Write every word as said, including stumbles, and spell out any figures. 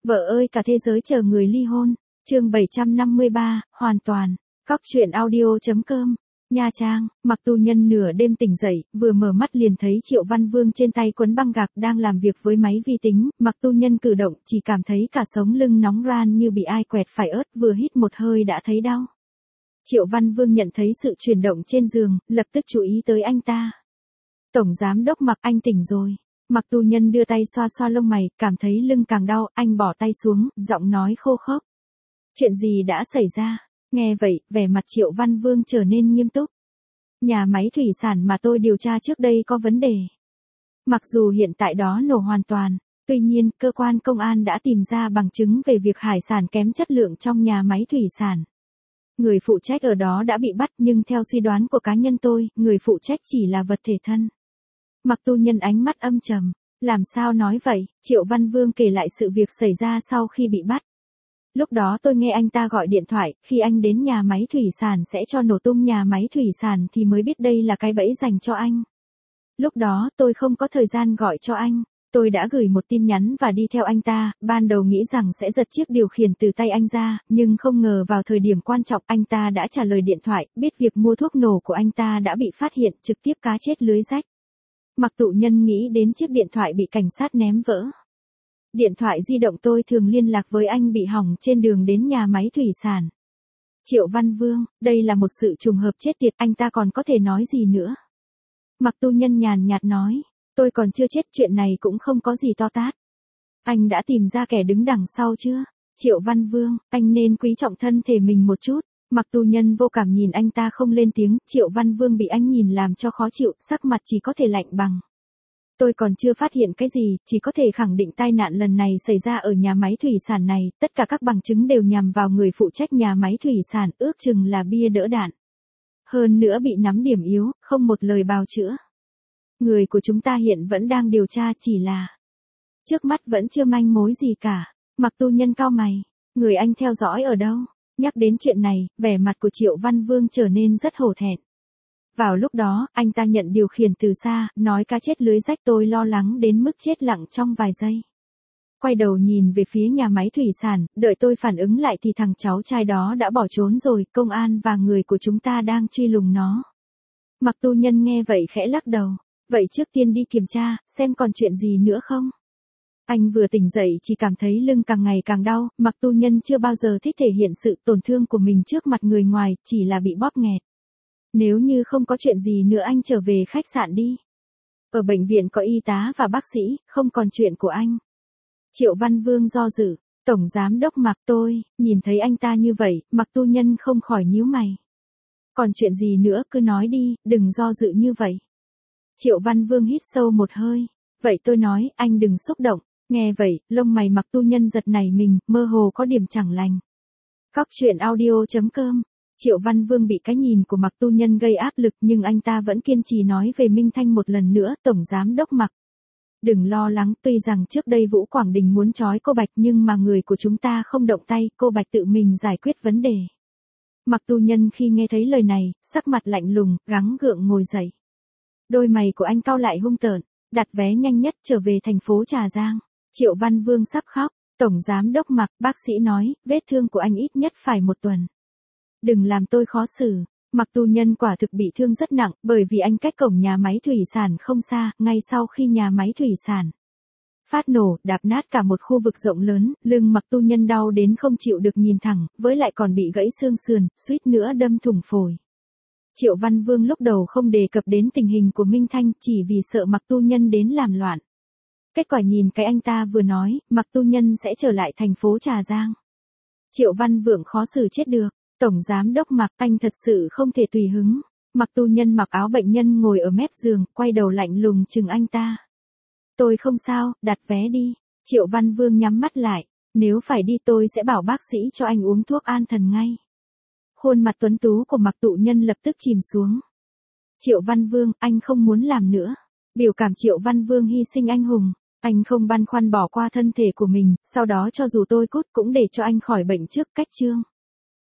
Vợ ơi cả thế giới chờ người ly hôn. Chương bảy trăm năm mươi ba, hoàn toàn. Cóc truyện audio.com. Nha Trang, Mặc Tu Nhân nửa đêm tỉnh dậy, vừa mở mắt liền thấy Triệu Văn Vương trên tay quấn băng gạc đang làm việc với máy vi tính. Mặc Tu Nhân cử động chỉ cảm thấy cả sống lưng nóng ran như bị ai quẹt phải ớt, vừa hít một hơi đã thấy đau. Triệu Văn Vương nhận thấy sự chuyển động trên giường, lập tức chú ý tới anh ta. Tổng giám đốc Mặc, anh tỉnh rồi. Mặc Tu Nhân đưa tay xoa xoa lông mày, cảm thấy lưng càng đau, anh bỏ tay xuống, giọng nói khô khốc. Chuyện gì đã xảy ra? Nghe vậy, vẻ mặt Triệu Văn Vương trở nên nghiêm túc. Nhà máy thủy sản mà tôi điều tra trước đây có vấn đề. Mặc dù hiện tại đó nổ hoàn toàn, tuy nhiên, cơ quan công an đã tìm ra bằng chứng về việc hải sản kém chất lượng trong nhà máy thủy sản. Người phụ trách ở đó đã bị bắt, nhưng theo suy đoán của cá nhân tôi, người phụ trách chỉ là vật thể thân. Mặc Tu Nhân ánh mắt âm trầm. Làm sao nói vậy? Triệu Văn Vương kể lại sự việc xảy ra sau khi bị bắt. Lúc đó tôi nghe anh ta gọi điện thoại, khi anh đến nhà máy thủy sản sẽ cho nổ tung nhà máy thủy sản thì mới biết đây là cái bẫy dành cho anh. Lúc đó tôi không có thời gian gọi cho anh, tôi đã gửi một tin nhắn và đi theo anh ta, ban đầu nghĩ rằng sẽ giật chiếc điều khiển từ tay anh ra, nhưng không ngờ vào thời điểm quan trọng anh ta đã trả lời điện thoại, biết việc mua thuốc nổ của anh ta đã bị phát hiện, trực tiếp cá chết lưới rách. Mặc Tu Nhân nghĩ đến chiếc điện thoại bị cảnh sát ném vỡ. Điện thoại di động tôi thường liên lạc với anh bị hỏng trên đường đến nhà máy thủy sản. Triệu Văn Vương, đây là một sự trùng hợp chết tiệt, anh ta còn có thể nói gì nữa? Mặc Tu Nhân nhàn nhạt nói, tôi còn chưa chết, chuyện này cũng không có gì to tát. Anh đã tìm ra kẻ đứng đằng sau chưa? Triệu Văn Vương, anh nên quý trọng thân thể mình một chút. Mặc Tu Nhân vô cảm nhìn anh ta không lên tiếng, Triệu Văn Vương bị anh nhìn làm cho khó chịu, sắc mặt chỉ có thể lạnh bằng. Tôi còn chưa phát hiện cái gì, chỉ có thể khẳng định tai nạn lần này xảy ra ở nhà máy thủy sản này, tất cả các bằng chứng đều nhằm vào người phụ trách nhà máy thủy sản, ước chừng là bia đỡ đạn. Hơn nữa bị nắm điểm yếu, không một lời bào chữa. Người của chúng ta hiện vẫn đang điều tra, chỉ là trước mắt vẫn chưa manh mối gì cả. Mặc Tu Nhân cau mày, người anh theo dõi ở đâu? Nhắc đến chuyện này, vẻ mặt của Triệu Văn Vương trở nên rất hổ thẹn. Vào lúc đó, anh ta nhận điều khiển từ xa, nói cá chết lưới rách, tôi lo lắng đến mức chết lặng trong vài giây. Quay đầu nhìn về phía nhà máy thủy sản, đợi tôi phản ứng lại thì thằng cháu trai đó đã bỏ trốn rồi, công an và người của chúng ta đang truy lùng nó. Mặc Tu Nhân nghe vậy khẽ lắc đầu, vậy trước tiên đi kiểm tra, xem còn chuyện gì nữa không? Anh vừa tỉnh dậy chỉ cảm thấy lưng càng ngày càng đau, Mặc Tu Nhân chưa bao giờ thích thể hiện sự tổn thương của mình trước mặt người ngoài, chỉ là bị bóp nghẹt. Nếu như không có chuyện gì nữa anh trở về khách sạn đi. Ở bệnh viện có y tá và bác sĩ, không còn chuyện của anh. Triệu Văn Vương do dự, Tổng Giám đốc Mặc, tôi, nhìn thấy anh ta như vậy, Mặc Tu Nhân không khỏi nhíu mày. Còn chuyện gì nữa cứ nói đi, đừng do dự như vậy. Triệu Văn Vương hít sâu một hơi, vậy tôi nói, anh đừng xúc động. Nghe vậy, lông mày Mặc Tu Nhân giật nảy mình, mơ hồ có điểm chẳng lành. Cóc truyện audio.com. Triệu Văn Vương bị cái nhìn của Mặc Tu Nhân gây áp lực, nhưng anh ta vẫn kiên trì nói về Minh Thanh một lần nữa, Tổng Giám đốc Mặc. Đừng lo lắng, tuy rằng trước đây Vũ Quảng Đình muốn trói cô Bạch nhưng mà người của chúng ta không động tay, cô Bạch tự mình giải quyết vấn đề. Mặc Tu Nhân khi nghe thấy lời này, sắc mặt lạnh lùng, gắng gượng ngồi dậy. Đôi mày của anh cau lại hung tợn, đặt vé nhanh nhất trở về thành phố Trà Giang. Triệu Văn Vương sắp khóc, Tổng Giám đốc Mặc, bác sĩ nói, vết thương của anh ít nhất phải một tuần. Đừng làm tôi khó xử. Mặc Tu Nhân quả thực bị thương rất nặng, bởi vì anh cách cổng nhà máy thủy sản không xa, ngay sau khi nhà máy thủy sản phát nổ, đạp nát cả một khu vực rộng lớn, lưng Mặc Tu Nhân đau đến không chịu được nhìn thẳng, với lại còn bị gãy xương sườn, suýt nữa đâm thủng phổi. Triệu Văn Vương lúc đầu không đề cập đến tình hình của Minh Thanh, chỉ vì sợ Mặc Tu Nhân đến làm loạn. Kết quả nhìn cái anh ta vừa nói, Mặc Tu Nhân sẽ trở lại thành phố Trà Giang. Triệu Văn Vương khó xử chết được. Tổng Giám đốc Mặc, anh thật sự không thể tùy hứng. Mặc Tu Nhân mặc áo bệnh nhân ngồi ở mép giường, quay đầu lạnh lùng chừng anh ta. Tôi không sao, đặt vé đi. Triệu Văn Vương nhắm mắt lại. Nếu phải đi tôi sẽ bảo bác sĩ cho anh uống thuốc an thần ngay. Khuôn mặt tuấn tú của Mặc Tu Nhân lập tức chìm xuống. Triệu Văn Vương, anh không muốn làm nữa. Biểu cảm Triệu Văn Vương hy sinh anh hùng. Anh không băn khoăn bỏ qua thân thể của mình, sau đó cho dù tôi cút cũng để cho anh khỏi bệnh trước, cách chương.